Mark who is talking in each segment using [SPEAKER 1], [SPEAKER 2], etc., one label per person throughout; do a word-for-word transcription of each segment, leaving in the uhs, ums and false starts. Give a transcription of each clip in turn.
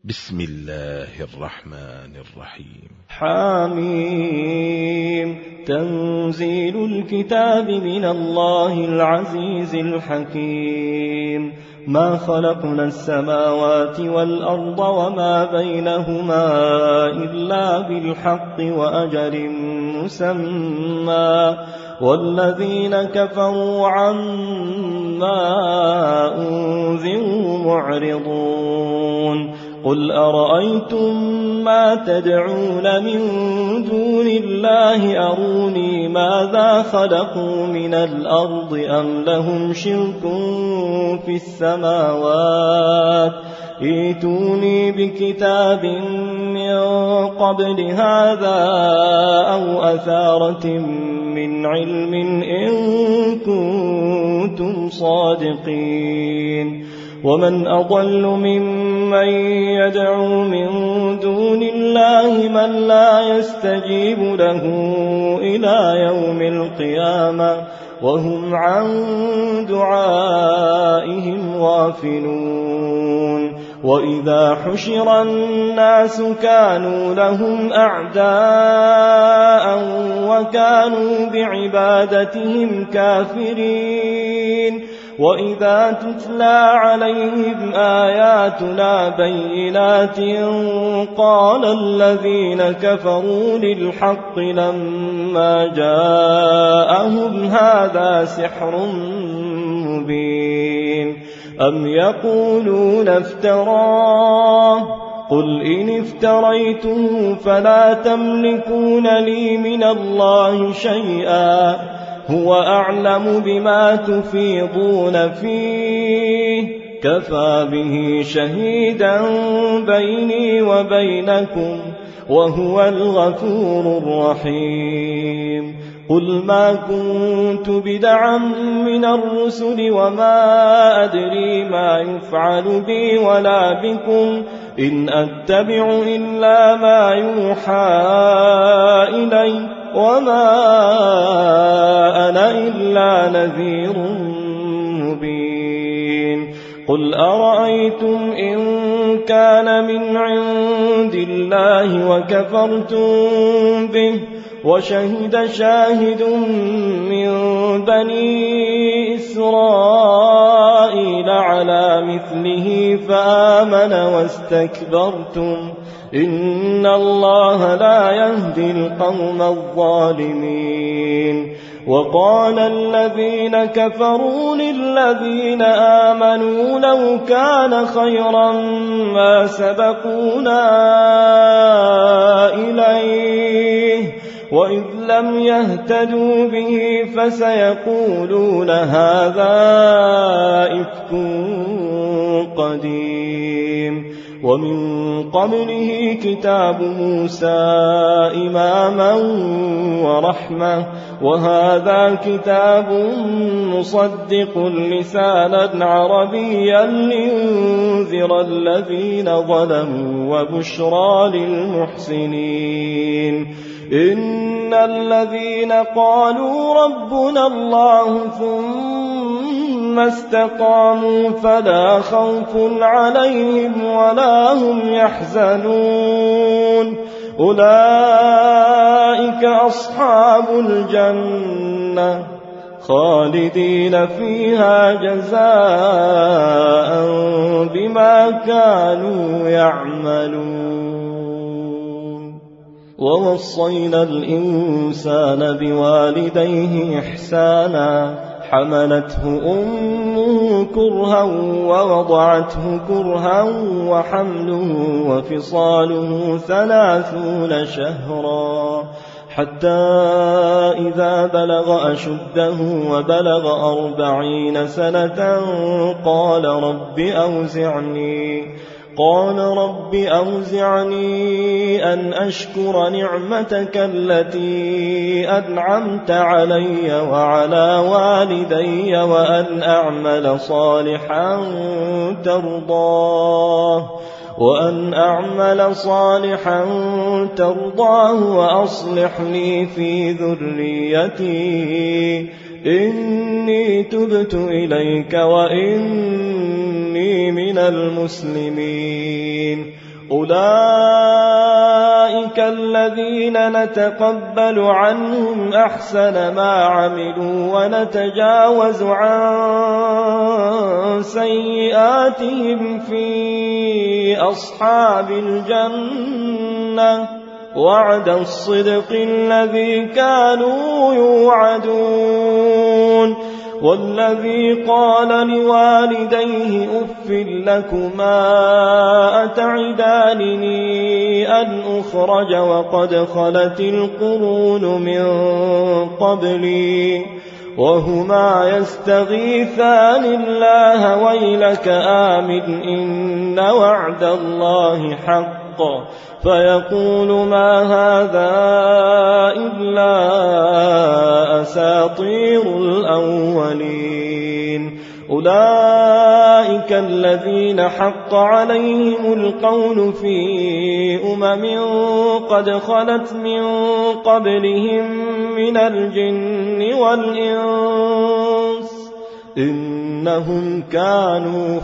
[SPEAKER 1] بسم الله الرحمن الرحيم.
[SPEAKER 2] حميم. تنزيل الكتاب من الله العزيز الحكيم. ما خلقنا السماوات والأرض وما بينهما إلا بالحق وأجل مسمى، والذين كفروا عما أنذروا معرضون. قل أرأيتم ما تدعون من دون الله أروني ماذا خلقوا من الأرض أم لهم شرك في السماوات، ائتوني بكتاب من قبل هذا أو أثارة من علم إن كنتم صادقين. ومن أضل ممن يدعو من دون الله من لا يستجيب له إلى يوم القيامة وهم عن دعائهم غافلون. وإذا حشر الناس كانوا لهم أعداء وكانوا بعبادتهم كافرين. وإذا تتلى عليهم آياتنا بينات قال الذين كفروا للحق لما جاءهم هذا سحر مبين. أم يقولون افتراه قل إن افتريته فلا تملكون لي من الله شيئا هو أعلم بما تفيضون فيه كفى به شهيدا بيني وبينكم وهو الغفور الرحيم. قل ما كنت بدعا من الرسل وما أدري ما يفعل بي ولا بكم إن أتبع إلا ما يوحى إلي وما أنا إلا نذير مبين. قل أرأيتم إن كان من عند الله وكفرتم به وشهد شاهد من بني إسرائيل على مثله فآمن واستكبرتم إن الله لا يهدي القوم الظالمين. وقال الذين كفروا للذين آمنوا لو كان خيرا ما سبقونا إليه وإذ لم يهتدوا به فسيقولون هذا إفك قديم. ومن قبله كتاب موسى إماما ورحمة وهذا كتاب مصدق لسانا عربيا لينذر الذين ظلموا وبشرى للمحسنين. إن الذين قالوا ربنا الله ثم استقاموا فلا خوف عليهم ولا هم يحزنون أولئك أصحاب الجنة خالدين فيها جزاء بما كانوا يعملون. ووصينا الإنسان بوالديه إحسانا حملته أمه كرها ووضعته كرها وحمله وفصاله ثلاثون شهرا حتى إذا بلغ أشده وبلغ أربعين سنة قال رب أوزعني قال رب أوزعني أن أشكر نعمتك التي أنعمت علي وعلى والدي وأن أعمل صالحا ترضاه وأن أعمل صالحا ترضاه وأصلح لي في ذريتي إني تبت إليك وإني من المسلمين. أولئك الذين نتقبل عنهم أحسن ما عملوا ونتجاوز عن سيئاتهم في أصحاب الجنة وعد الصدق الذي كانوا يوعدون والذي قال لوالديه أف لكما أتعدانني أن أخرج وقد خلت القرون من قبلي وهما يستغيثان الله ويلك آمن إن وعد الله حق فيقول ما هذا إلا أساطير الأولين أولئك الذين حق عليهم القول في أمم قد خلت من قبلهم من الجن والإنس إنهم كانوا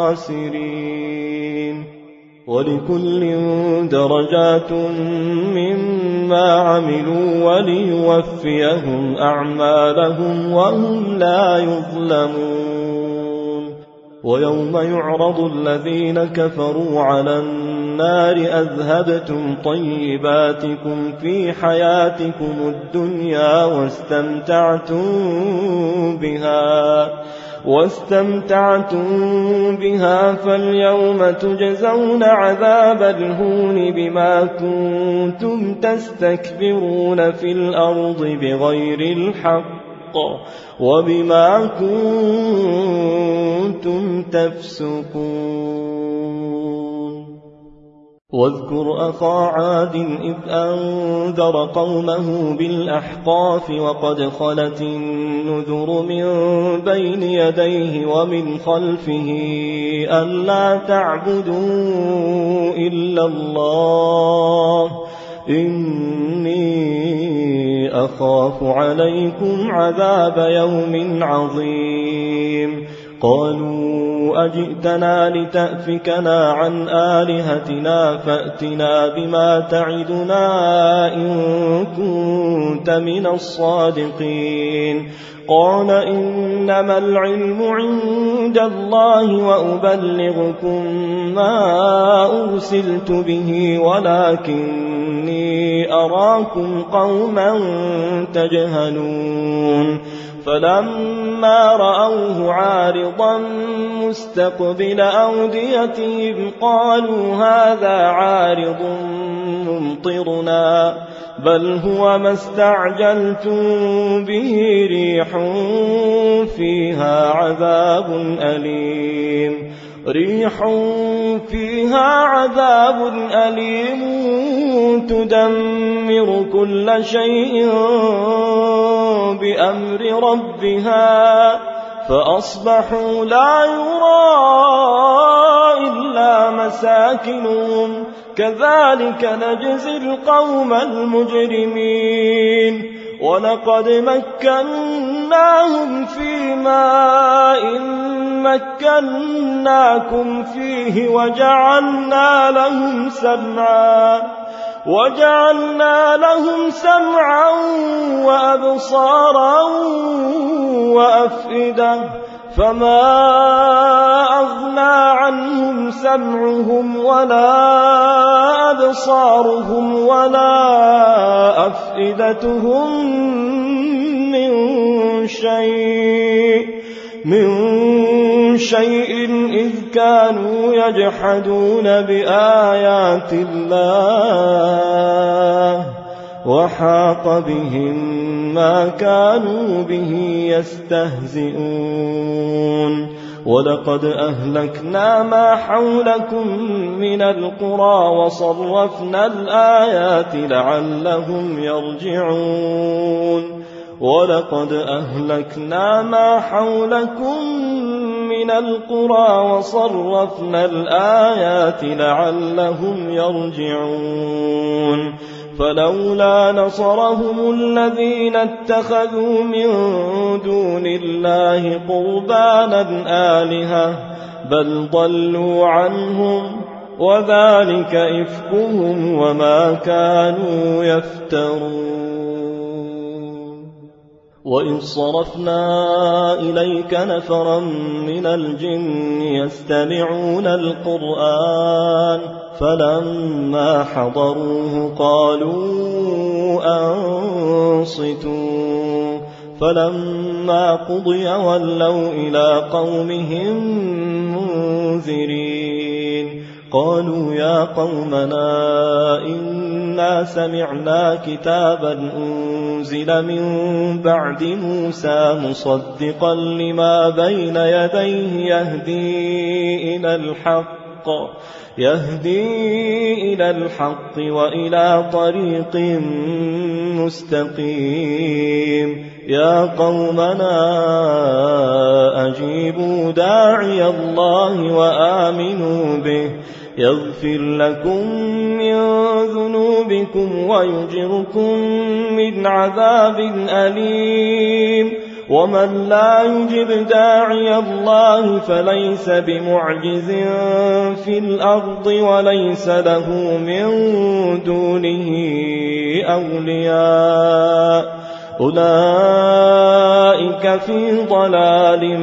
[SPEAKER 2] خاسرين ولكل درجات مما عملوا وليوفيهم أعمالهم وهم لا يظلمون ويوم يعرض الذين كفروا على النار أذهبتم طيباتكم في حياتكم الدنيا واستمتعتم بها واستمتعتم بها فاليوم تجزون عذاب الهون بما كنتم تستكبرون في الأرض بغير الحق وبما كنتم تفسقون واذكر أخا عاد إذ أنذر قومه بالأحقاف وقد خلت النذر من بين يديه ومن خلفه ألا تعبدوا إلا الله إني أخاف عليكم عذاب يوم عظيم قالوا أجئتنا لتأفكنا عن آلهتنا فأتنا بما تعدنا إن كنت من الصادقين قال إنما العلم عند الله وأبلغكم ما أرسلت به ولكني أراكم قوما تجهلون فلما رأوه عارضا مستقبل أوديتهم قالوا هذا عارض ممطرنا بل هو ما استعجلتم به ريح فيها عذاب أليم ريح فيها عذاب أليم تدمر كل شيء بأمر ربها فأصبحوا لا يرى إلا مساكنهم كذلك نجزي القوم المجرمين ولقد مكناهم في ماء مكناكم فيه وجعلنا لهم سمعا وجعلنا لهم سمعا وأبصارا وأفئدة فما أغنى عنهم سمعهم ولا أبصارهم ولا أفئدتهم من شيء من شيء إذ كانوا يجحدون بآيات الله وحاق بهم ما كانوا به يستهزئون ولقد أهلكنا ما حولكم من القرى وصرفنا الآيات لعلهم يرجعون ولقد أهلكنا ما حولكم من القرى وصرفنا الآيات لعلهم يرجعون فلولا نصرهم الذين اتخذوا من دون الله قربانا آلهة بل ضلوا عنهم وذلك إفكهم وما كانوا يفترون. وإذ صرفنا إليك نفرا من الجن يستمعون القرآن فلما حضروه قالوا أنصتوا فلما قضي ولوا إلى قومهم منذرين قالوا يا قومنا إنا سمعنا كتابا أنزل من بعد موسى مصدقا لما بين يديه يهدي إلى الحق يهدي إلى الحق وإلى طريق مستقيم يا قومنا أجيبوا داعي الله وآمنوا به يغفر لكم من ذنوبكم ويجركم من عذاب أليم ومن لا يجب داعي الله فليس بمعجز في الأرض وليس له من دونه أولياء أولئك في ضلال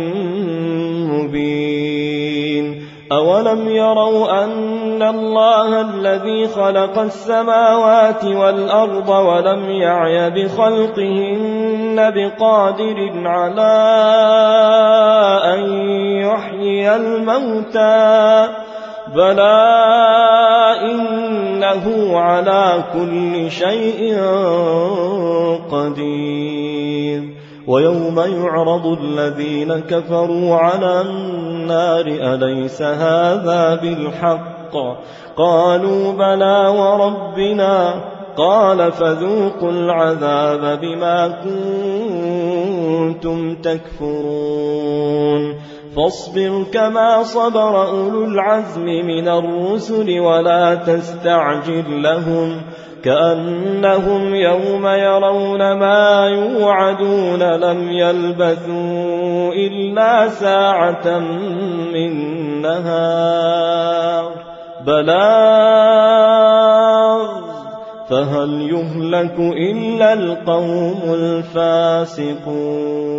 [SPEAKER 2] مبين. أولم يروا أن الله الذي خلق السماوات والأرض ولم يعي بخلقهن بقادر على أن يحيي الموتى بلى إنه على كل شيء قدير. ويوم يعرض الذين كفروا على النار أليس هذا بالحق قالوا بلى وربنا قال فذوقوا العذاب بما كنتم تكفرون. فاصبر كما صبر أولو العزم من الرسل ولا تستعجل لهم كأنهم يوم يرون ما يوعدون لم يلبثوا إلا ساعة من نهار بلاغ فهل يهلك إلا القوم الفاسقون.